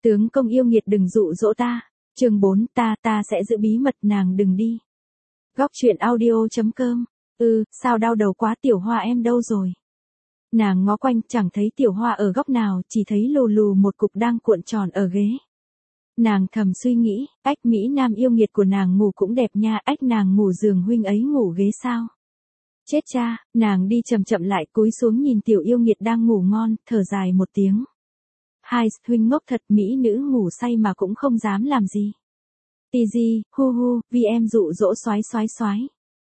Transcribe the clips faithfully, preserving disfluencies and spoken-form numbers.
Tướng công yêu nghiệt đừng dụ dỗ ta. Chương bốn, ta, ta sẽ giữ bí mật nàng đừng đi. Góc truyện audio.com. Ừ, sao đau đầu quá, Tiểu Hoa em đâu rồi? Nàng ngó quanh chẳng thấy Tiểu Hoa ở góc nào, chỉ thấy lù lù một cục đang cuộn tròn ở ghế. Nàng thầm suy nghĩ, ách Mỹ Nam yêu nghiệt của nàng ngủ cũng đẹp nha, ách nàng ngủ giường huynh ấy ngủ ghế sao? Chết cha, nàng đi chậm chậm lại cúi xuống nhìn tiểu yêu nghiệt đang ngủ ngon, thở dài một tiếng. Hai, huynh ngốc thật, mỹ nữ ngủ say mà cũng không dám làm gì. Tì gì, hu hu, vì em dụ dỗ xoái xoái xoái.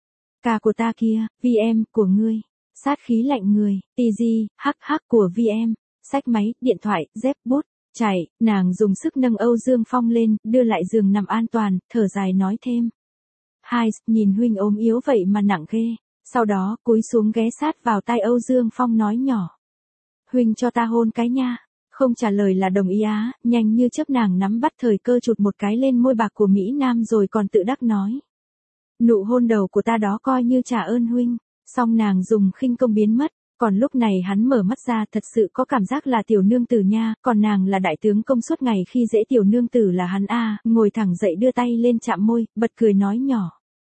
Ca của ta kia, vì em, của ngươi. Sát khí lạnh người, tì gì, hắc hắc của vi em. Sách máy, điện thoại, dép bút, chạy, nàng dùng sức nâng Âu Dương Phong lên, đưa lại giường nằm an toàn, thở dài nói thêm. Hai, nhìn huynh ốm yếu vậy mà nặng ghê. Sau đó, cúi xuống ghé sát vào tai Âu Dương Phong nói nhỏ. Huynh cho ta hôn cái nha. Không trả lời là đồng ý á, nhanh như chớp nàng nắm bắt thời cơ chụt một cái lên môi bạc của Mỹ Nam rồi còn tự đắc nói. Nụ hôn đầu của ta đó coi như trả ơn huynh. Xong nàng dùng khinh công biến mất, còn lúc này hắn mở mắt ra thật sự có cảm giác là tiểu nương tử nha, còn nàng là đại tướng công suốt ngày khi dễ tiểu nương tử là hắn a, ngồi thẳng dậy đưa tay lên chạm môi, bật cười nói nhỏ.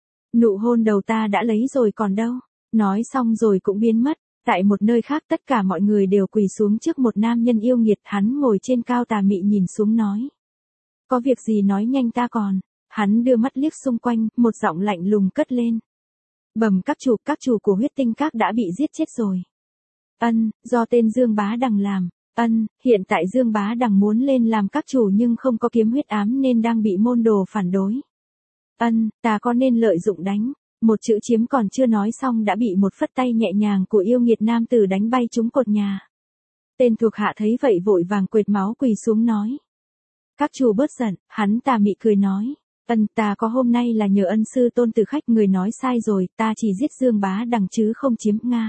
Nụ hôn đầu ta đã lấy rồi còn đâu, nói xong rồi cũng biến mất. Tại một nơi khác tất cả mọi người đều quỳ xuống trước một nam nhân yêu nghiệt, hắn ngồi trên cao tà mị nhìn xuống nói. Có việc gì nói nhanh ta còn, hắn đưa mắt liếc xung quanh, một giọng lạnh lùng cất lên. Bẩm các chủ, các chủ của huyết tinh các đã bị giết chết rồi. Ân, do tên Dương Bá Đằng làm. Ân, hiện tại Dương Bá Đằng muốn lên làm các chủ nhưng không có kiếm huyết ám nên đang bị môn đồ phản đối. Ân, ta có nên lợi dụng đánh. Một chữ chiếm còn chưa nói xong đã bị một phất tay nhẹ nhàng của yêu nghiệt nam tử đánh bay trúng cột nhà. Tên thuộc hạ thấy vậy vội vàng quệt máu quỳ xuống nói. Các chủ bớt giận, hắn tà mị cười nói. Ân, ta có hôm nay là nhờ ân sư tôn tử khách, người nói sai rồi, ta chỉ giết Dương Bá Đằng chứ không chiếm Nga.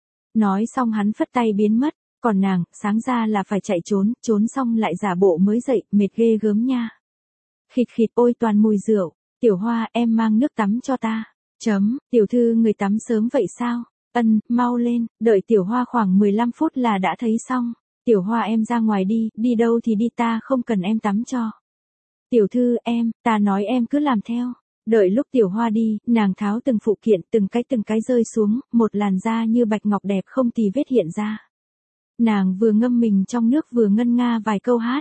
Nói xong hắn phất tay biến mất, còn nàng, sáng ra là phải chạy trốn, trốn xong lại giả bộ mới dậy, mệt ghê gớm nha. Khịt khịt, ôi toàn mùi rượu, Tiểu Hoa em mang nước tắm cho ta. Chấm, tiểu thư người tắm sớm vậy sao? Ân, mau lên, đợi Tiểu Hoa khoảng mười lăm phút là đã thấy xong. Tiểu Hoa em ra ngoài đi, đi đâu thì đi, ta không cần em tắm cho. Tiểu thư em, ta nói em cứ làm theo. Đợi lúc Tiểu Hoa đi, nàng tháo từng phụ kiện từng cái từng cái rơi xuống, một làn da như bạch ngọc đẹp không tì vết hiện ra. Nàng vừa ngâm mình trong nước vừa ngân nga vài câu hát.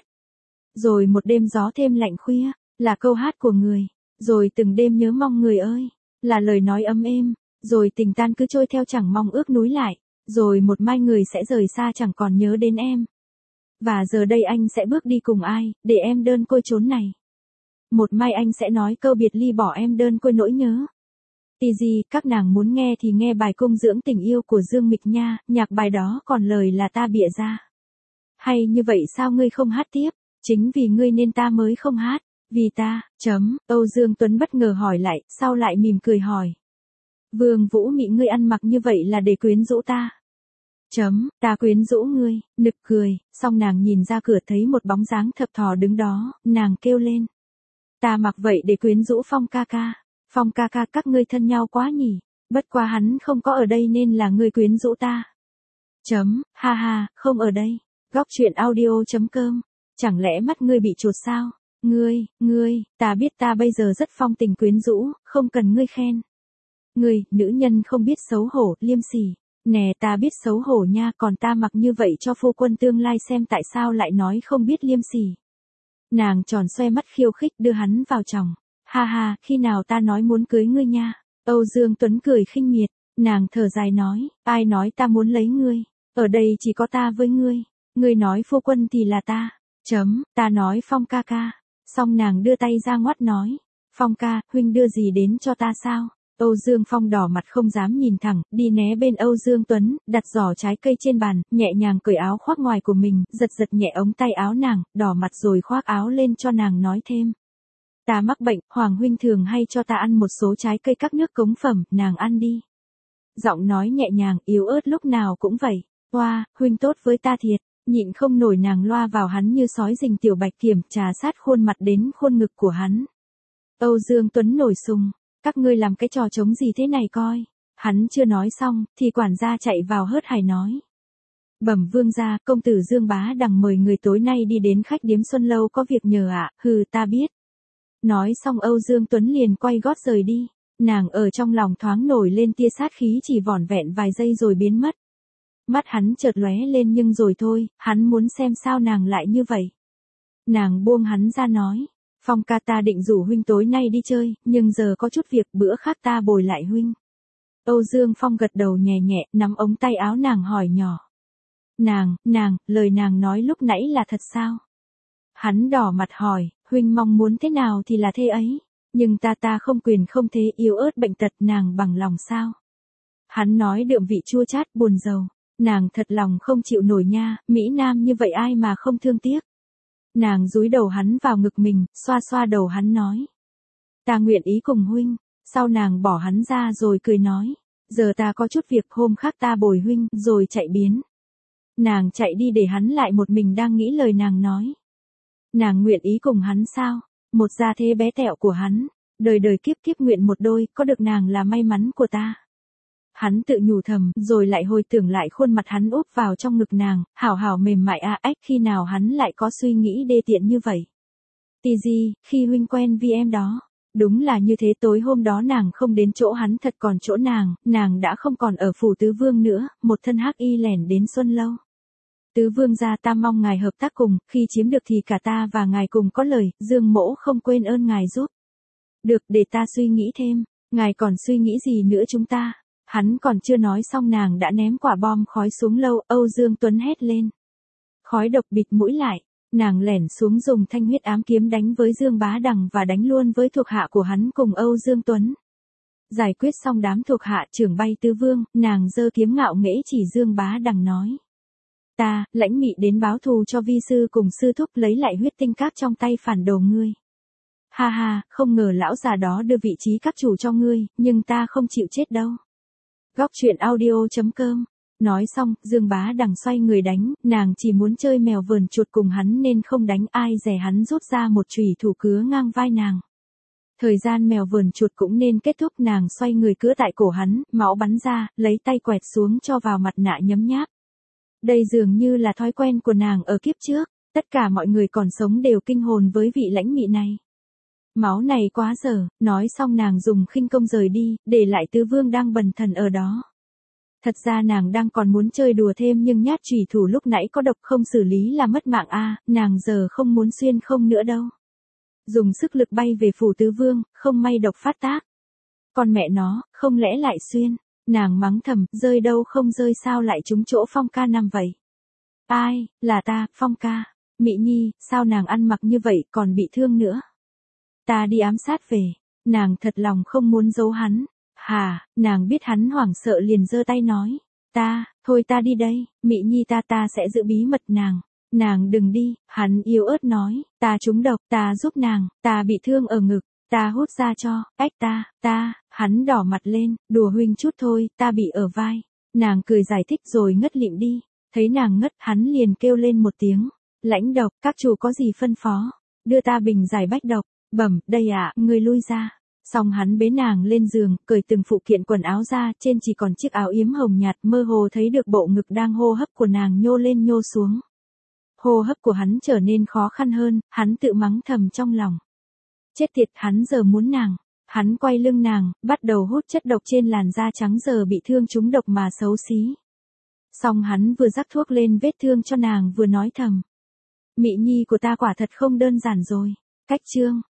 Rồi một đêm gió thêm lạnh khuya, là câu hát của người. Rồi từng đêm nhớ mong người ơi, là lời nói ấm êm. Rồi tình tan cứ trôi theo chẳng mong ước núi lại. Rồi một mai người sẽ rời xa chẳng còn nhớ đến em. Và giờ đây anh sẽ bước đi cùng ai, để em đơn côi chốn này. Một mai anh sẽ nói câu biệt ly bỏ em đơn côi nỗi nhớ. Tì gì, các nàng muốn nghe thì nghe bài cung dưỡng tình yêu của Dương Mịch nha, nhạc bài đó còn lời là ta bịa ra. Hay như vậy sao ngươi không hát tiếp, chính vì ngươi nên ta mới không hát, vì ta, chấm, Âu Dương Tuấn bất ngờ hỏi lại, sau lại mỉm cười hỏi. Vương Vũ Mị ngươi ăn mặc như vậy là để quyến rũ ta. Chấm, ta quyến rũ ngươi, nực cười, xong nàng nhìn ra cửa thấy một bóng dáng thập thò đứng đó, nàng kêu lên. Ta mặc vậy để quyến rũ Phong ca ca. Phong ca ca các ngươi thân nhau quá nhỉ, bất quá hắn không có ở đây nên là ngươi quyến rũ ta. Chấm, ha ha, không ở đây. Góc truyện audio.com. Chẳng lẽ mắt ngươi bị chuột sao? Ngươi, ngươi, ta biết ta bây giờ rất phong tình quyến rũ, không cần ngươi khen. Ngươi, nữ nhân không biết xấu hổ, liêm sỉ. Nè ta biết xấu hổ nha, còn ta mặc như vậy cho phu quân tương lai xem tại sao lại nói không biết liêm sỉ. Nàng tròn xoe mắt khiêu khích đưa hắn vào chồng. Ha ha, khi nào ta nói muốn cưới ngươi nha. Âu Dương Tuấn cười khinh miệt, nàng thở dài nói, ai nói ta muốn lấy ngươi, ở đây chỉ có ta với ngươi, ngươi nói phu quân thì là ta, chấm, ta nói Phong ca ca, xong nàng đưa tay ra ngoắt nói, Phong ca, huynh đưa gì đến cho ta sao? Âu Dương Phong đỏ mặt không dám nhìn thẳng, đi né bên Âu Dương Tuấn, đặt giỏ trái cây trên bàn, nhẹ nhàng cởi áo khoác ngoài của mình, giật giật nhẹ ống tay áo nàng, đỏ mặt rồi khoác áo lên cho nàng nói thêm. Ta mắc bệnh, Hoàng huynh thường hay cho ta ăn một số trái cây các nước cống phẩm, nàng ăn đi. Giọng nói nhẹ nhàng, yếu ớt lúc nào cũng vậy. Oa, huynh tốt với ta thiệt, nhịn không nổi nàng loa vào hắn như sói rình tiểu bạch kiểm, trà sát khuôn mặt đến khuôn ngực của hắn. Âu Dương Tuấn nổi sùng, các ngươi làm cái trò trống gì thế này coi. Hắn chưa nói xong, thì quản gia chạy vào hớt hải nói. Bẩm vương gia, công tử Dương Bá Đằng mời người tối nay đi đến khách điếm Xuân Lâu có việc nhờ ạ, hừ ta biết. Nói xong Âu Dương Tuấn liền quay gót rời đi, nàng ở trong lòng thoáng nổi lên tia sát khí chỉ vỏn vẹn vài giây rồi biến mất. Mắt hắn chợt lóe lên nhưng rồi thôi, hắn muốn xem sao nàng lại như vậy. Nàng buông hắn ra nói, Phong ca ta định rủ huynh tối nay đi chơi, nhưng giờ có chút việc bữa khác ta bồi lại huynh. Âu Dương Phong gật đầu nhẹ nhẹ, nắm ống tay áo nàng hỏi nhỏ. Nàng, nàng, lời nàng nói lúc nãy là thật sao? Hắn đỏ mặt hỏi, huynh mong muốn thế nào thì là thế ấy, nhưng ta ta không quyền không thế yếu ớt bệnh tật nàng bằng lòng sao? Hắn nói đượm vị chua chát buồn rầu, nàng thật lòng không chịu nổi nha, Mỹ Nam như vậy ai mà không thương tiếc. Nàng dúi đầu hắn vào ngực mình, xoa xoa đầu hắn nói. Ta nguyện ý cùng huynh, sau nàng bỏ hắn ra rồi cười nói, giờ ta có chút việc hôm khác ta bồi huynh, rồi chạy biến. Nàng chạy đi để hắn lại một mình đang nghĩ lời nàng nói. Nàng nguyện ý cùng hắn sao, một gia thế bé tẹo của hắn, đời đời kiếp kiếp nguyện một đôi, có được nàng là may mắn của ta. Hắn tự nhủ thầm, rồi lại hồi tưởng lại khuôn mặt hắn úp vào trong ngực nàng, hảo hảo mềm mại a ếch khi nào hắn lại có suy nghĩ đê tiện như vậy. Tì gì, khi huynh quen vì em đó. Đúng là như thế, tối hôm đó nàng không đến chỗ hắn thật còn chỗ nàng, nàng đã không còn ở phủ tứ vương nữa, một thân hắc y lẻn đến Xuân Lâu. Tứ vương gia ta mong ngài hợp tác cùng, khi chiếm được thì cả ta và ngài cùng có lời, Dương mỗ không quên ơn ngài giúp. Được, để ta suy nghĩ thêm, ngài còn suy nghĩ gì nữa chúng ta? Hắn còn chưa nói xong nàng đã ném quả bom khói xuống lâu, Âu Dương Tuấn hét lên. Khói độc bịt mũi lại, nàng lẻn xuống dùng thanh huyết ám kiếm đánh với Dương Bá Đằng và đánh luôn với thuộc hạ của hắn cùng Âu Dương Tuấn. Giải quyết xong đám thuộc hạ trưởng bay tứ vương, nàng giơ kiếm ngạo nghễ chỉ Dương Bá Đằng nói. Ta, lãnh mị đến báo thù cho vi sư cùng sư thúc lấy lại huyết tinh các trong tay phản đồ ngươi. Ha ha, không ngờ lão già đó đưa vị trí các chủ cho ngươi, nhưng ta không chịu chết đâu. Góc truyện audio chấm com. Nói xong, Dương Bá Đằng xoay người đánh, nàng chỉ muốn chơi mèo vờn chuột cùng hắn nên không đánh, ai dè hắn rút ra một chùy thủ cứa ngang vai nàng. Thời gian mèo vờn chuột cũng nên kết thúc, nàng xoay người cứa tại cổ hắn, máu bắn ra, lấy tay quẹt xuống cho vào mặt nạ nhấm nháp. Đây dường như là thói quen của nàng ở kiếp trước, tất cả mọi người còn sống đều kinh hồn với vị lãnh mị này. Máu này quá dở, nói xong nàng dùng khinh công rời đi, để lại tứ vương đang bần thần ở đó. Thật ra nàng đang còn muốn chơi đùa thêm nhưng nhát chủy thủ lúc nãy có độc không xử lý là mất mạng a, nàng giờ không muốn xuyên không nữa đâu. Dùng sức lực bay về phủ tứ vương, không may độc phát tác. Con mẹ nó, không lẽ lại xuyên, nàng mắng thầm, rơi đâu không rơi sao lại trúng chỗ Phong ca nằm vậy. Ai, là ta, Phong ca, Mị Nhi, sao nàng ăn mặc như vậy còn bị thương nữa. Ta đi ám sát về, nàng thật lòng không muốn giấu hắn. Hà, nàng biết hắn hoảng sợ liền giơ tay nói, ta, thôi ta đi đây, Mị Nhi ta ta sẽ giữ bí mật nàng, nàng đừng đi, hắn yếu ớt nói, ta trúng độc, ta giúp nàng, ta bị thương ở ngực, ta hút ra cho, ách ta, ta, hắn đỏ mặt lên, đùa huynh chút thôi, ta bị ở vai, nàng cười giải thích rồi ngất lịm đi, thấy nàng ngất hắn liền kêu lên một tiếng, lãnh độc, các chủ có gì phân phó, đưa ta bình giải bách độc, bẩm, đây ạ, à, người lui ra. Xong hắn bế nàng lên giường, cởi từng phụ kiện quần áo ra, trên chỉ còn chiếc áo yếm hồng nhạt, mơ hồ thấy được bộ ngực đang hô hấp của nàng nhô lên nhô xuống. Hô hấp của hắn trở nên khó khăn hơn, hắn tự mắng thầm trong lòng. Chết tiệt, hắn giờ muốn nàng. Hắn quay lưng nàng, bắt đầu hút chất độc trên làn da trắng giờ bị thương trúng độc mà xấu xí. Xong hắn vừa rắc thuốc lên vết thương cho nàng vừa nói thầm. Mị Nhi của ta quả thật không đơn giản rồi. Cách chương.